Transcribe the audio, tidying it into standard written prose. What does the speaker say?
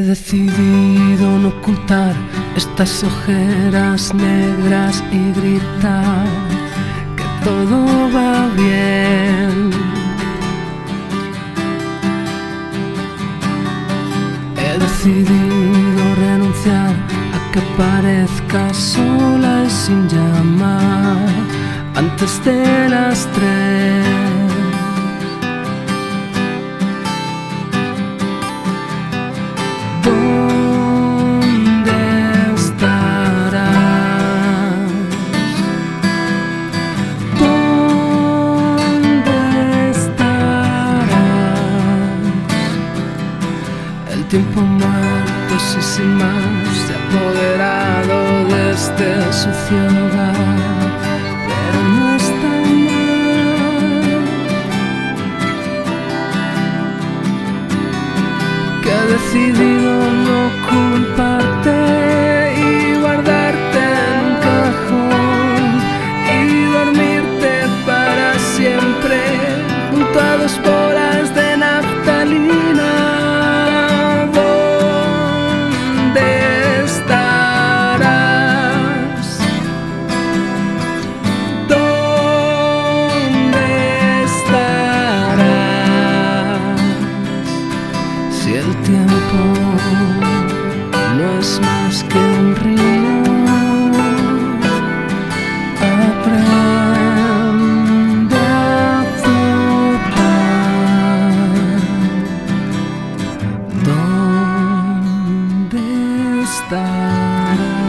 decidido no ocultar estas ojeras negras y gritar que todo va bien. He decidido renunciar a que parezca sola y sin llamar antes de las 3. El tiempo muerto, sí, sin más, se ha apoderado de este sucio hogar, pero no está mal. Que he decidido no culparte y guardarte en un cajón y dormirte para siempre junto a 2 bolas de naftalina. Si el tiempo no es más que un río, aprende a flotar. ¿Dónde estarás?